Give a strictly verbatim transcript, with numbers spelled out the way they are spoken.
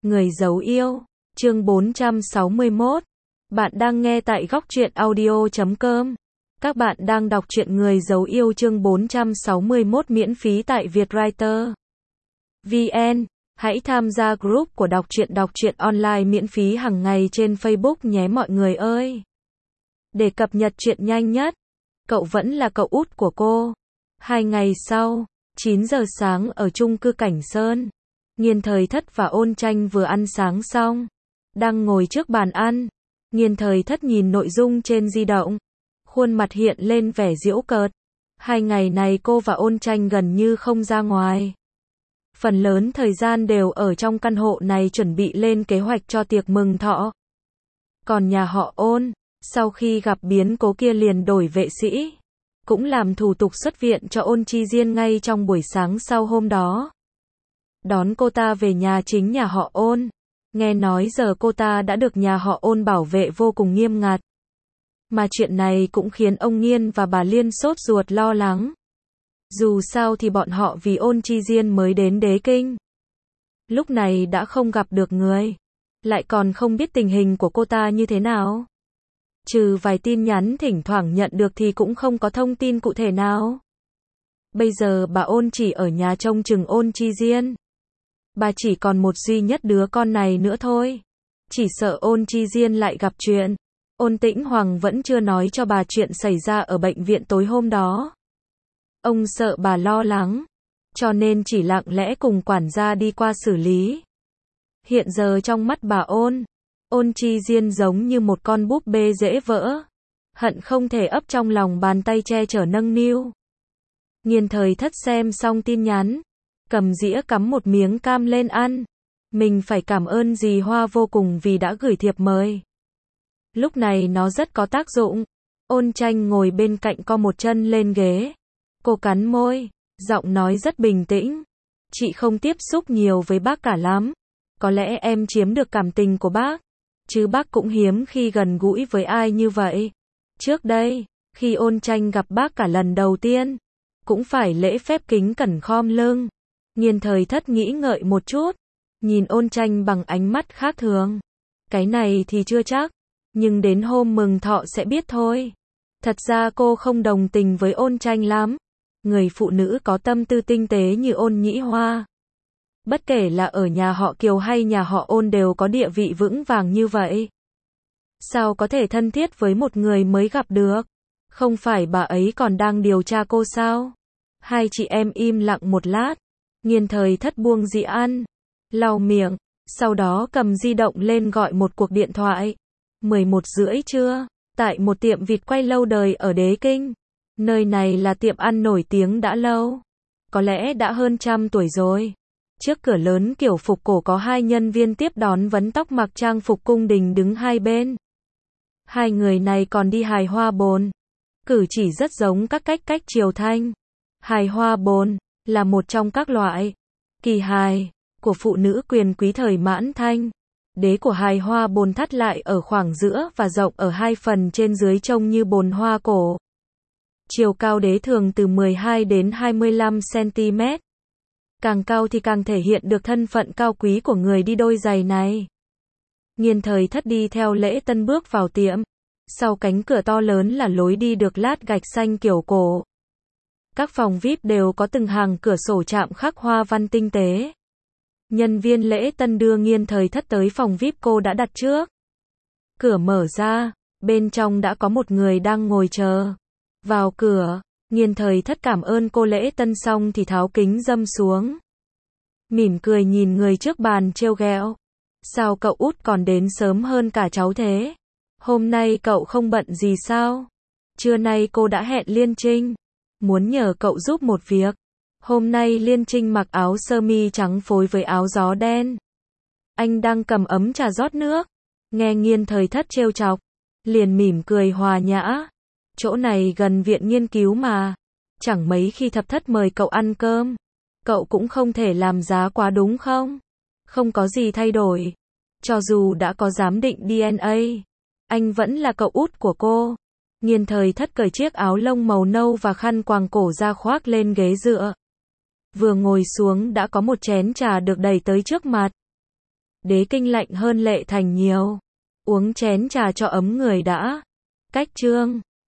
Người giấu yêu, chương bốn trăm sáu mươi mốt. Bạn đang nghe tại góc truyện audio chấm com. Các bạn đang đọc truyện Người giấu yêu chương bốn trăm sáu mươi mốt miễn phí tại Vietwriter vê en. Hãy tham gia group của đọc truyện đọc truyện online miễn phí hàng ngày trên Facebook nhé mọi người ơi. Để cập nhật truyện nhanh nhất, cậu vẫn là cậu út của cô. Hai ngày sau, chín giờ sáng ở chung cư Cảnh Sơn, Nghiên Thời Thất và Ôn Tranh vừa ăn sáng xong, đang ngồi trước bàn ăn. Nghiên Thời Thất nhìn nội dung trên di động, khuôn mặt hiện lên vẻ giễu cợt. Hai ngày này cô và Ôn Tranh gần như không ra ngoài. Phần lớn thời gian đều ở trong căn hộ này chuẩn bị lên kế hoạch cho tiệc mừng thọ. Còn nhà họ Ôn, sau khi gặp biến cố kia liền đổi vệ sĩ, cũng làm thủ tục xuất viện cho Ôn Chi Diên ngay trong buổi sáng sau hôm đó. Đón cô ta về nhà chính nhà họ Ôn. Nghe nói giờ cô ta đã được nhà họ Ôn bảo vệ vô cùng nghiêm ngặt. Mà chuyện này cũng khiến ông Nghiên và bà Liên sốt ruột lo lắng. Dù sao thì bọn họ vì Ôn Chi Diên mới đến Đế Kinh. Lúc này đã không gặp được người, lại còn không biết tình hình của cô ta như thế nào. Trừ vài tin nhắn thỉnh thoảng nhận được thì cũng không có thông tin cụ thể nào. Bây giờ bà Ôn chỉ ở nhà trông chừng Ôn Chi Diên. Bà chỉ còn một duy nhất đứa con này nữa thôi. Chỉ sợ Ôn Chi Diên lại gặp chuyện. Ôn Tĩnh Hoàng vẫn chưa nói cho bà chuyện xảy ra ở bệnh viện tối hôm đó. Ông sợ bà lo lắng, cho nên chỉ lặng lẽ cùng quản gia đi qua xử lý. Hiện giờ trong mắt bà Ôn, Ôn Chi Diên giống như một con búp bê dễ vỡ, hận không thể ấp trong lòng bàn tay che chở nâng niu. Nghiên Thời Thất xem xong tin nhắn, cầm dĩa cắm một miếng cam lên ăn. Mình phải cảm ơn dì Hoa vô cùng vì đã gửi thiệp mời. Lúc này nó rất có tác dụng. Ôn Tranh ngồi bên cạnh co một chân lên ghế. Cô cắn môi, giọng nói rất bình tĩnh. Chị không tiếp xúc nhiều với bác cả lắm. Có lẽ em chiếm được cảm tình của bác. Chứ bác cũng hiếm khi gần gũi với ai như vậy. Trước đây, khi Ôn Tranh gặp bác cả lần đầu tiên, cũng phải lễ phép kính cẩn khom lưng. Nghiên Thời Thất nghĩ ngợi một chút, nhìn Ôn Tranh bằng ánh mắt khác thường. Cái này thì chưa chắc, nhưng đến hôm mừng thọ sẽ biết thôi. Thật ra cô không đồng tình với Ôn Tranh lắm. Người phụ nữ có tâm tư tinh tế như Ôn Nhĩ Hoa, bất kể là ở nhà họ Kiều hay nhà họ Ôn đều có địa vị vững vàng như vậy. Sao có thể thân thiết với một người mới gặp được? Không phải bà ấy còn đang điều tra cô sao? Hai chị em im lặng một lát. Nghiên Thời Thất buông dĩa ăn, lau miệng, sau đó cầm di động lên gọi một cuộc điện thoại. mười một rưỡi trưa, tại một tiệm vịt quay lâu đời ở Đế Kinh. Nơi này là tiệm ăn nổi tiếng đã lâu, có lẽ đã hơn trăm tuổi rồi. Trước cửa lớn kiểu phục cổ có hai nhân viên tiếp đón vấn tóc mặc trang phục cung đình đứng hai bên. Hai người này còn đi hài hoa bồn, cử chỉ rất giống các cách cách triều Thanh. Hài hoa bồn là một trong các loại kỳ hài của phụ nữ quyền quý thời Mãn Thanh. Đế của hài hoa bồn thắt lại ở khoảng giữa và rộng ở hai phần trên dưới trông như bồn hoa cổ. Chiều cao đế thường từ mười hai đến hai mươi lăm xăng-ti-mét. Càng cao thì càng thể hiện được thân phận cao quý của người đi đôi giày này. Nghiên Thời Thất đi theo Lễ Tân bước vào tiệm. Sau cánh cửa to lớn là lối đi được lát gạch xanh kiểu cổ. Các phòng vi ai pi đều có từng hàng cửa sổ chạm khắc hoa văn tinh tế. Nhân viên Lễ Tân đưa Nghiên Thời Thất tới phòng vi ai pi cô đã đặt trước. Cửa mở ra, bên trong đã có một người đang ngồi chờ. Vào cửa, Nghiên Thời Thất cảm ơn cô Lễ Tân xong thì tháo kính râm xuống. Mỉm cười nhìn người trước bàn trêu ghẹo. Sao cậu út còn đến sớm hơn cả cháu thế? Hôm nay cậu không bận gì sao? Trưa nay cô đã hẹn Liên Trinh, muốn nhờ cậu giúp một việc. Hôm nay Liên Trinh mặc áo sơ mi trắng phối với áo gió đen. Anh đang cầm ấm trà rót nước. Nghe Nghiên Thời Thất trêu chọc, liền mỉm cười hòa nhã. Chỗ này gần viện nghiên cứu mà. Chẳng mấy khi Thập Thất mời cậu ăn cơm. Cậu cũng không thể làm giá quá đúng không? Không có gì thay đổi. Cho dù đã có giám định đê en a, anh vẫn là cậu út của cô. Nghiên Thời Thất cởi chiếc áo lông màu nâu và khăn quàng cổ ra khoác lên ghế dựa. Vừa ngồi xuống đã có một chén trà được đẩy tới trước mặt. Đế kinh lạnh hơn Lệ Thành nhiều. Uống chén trà cho ấm người đã. Cách chương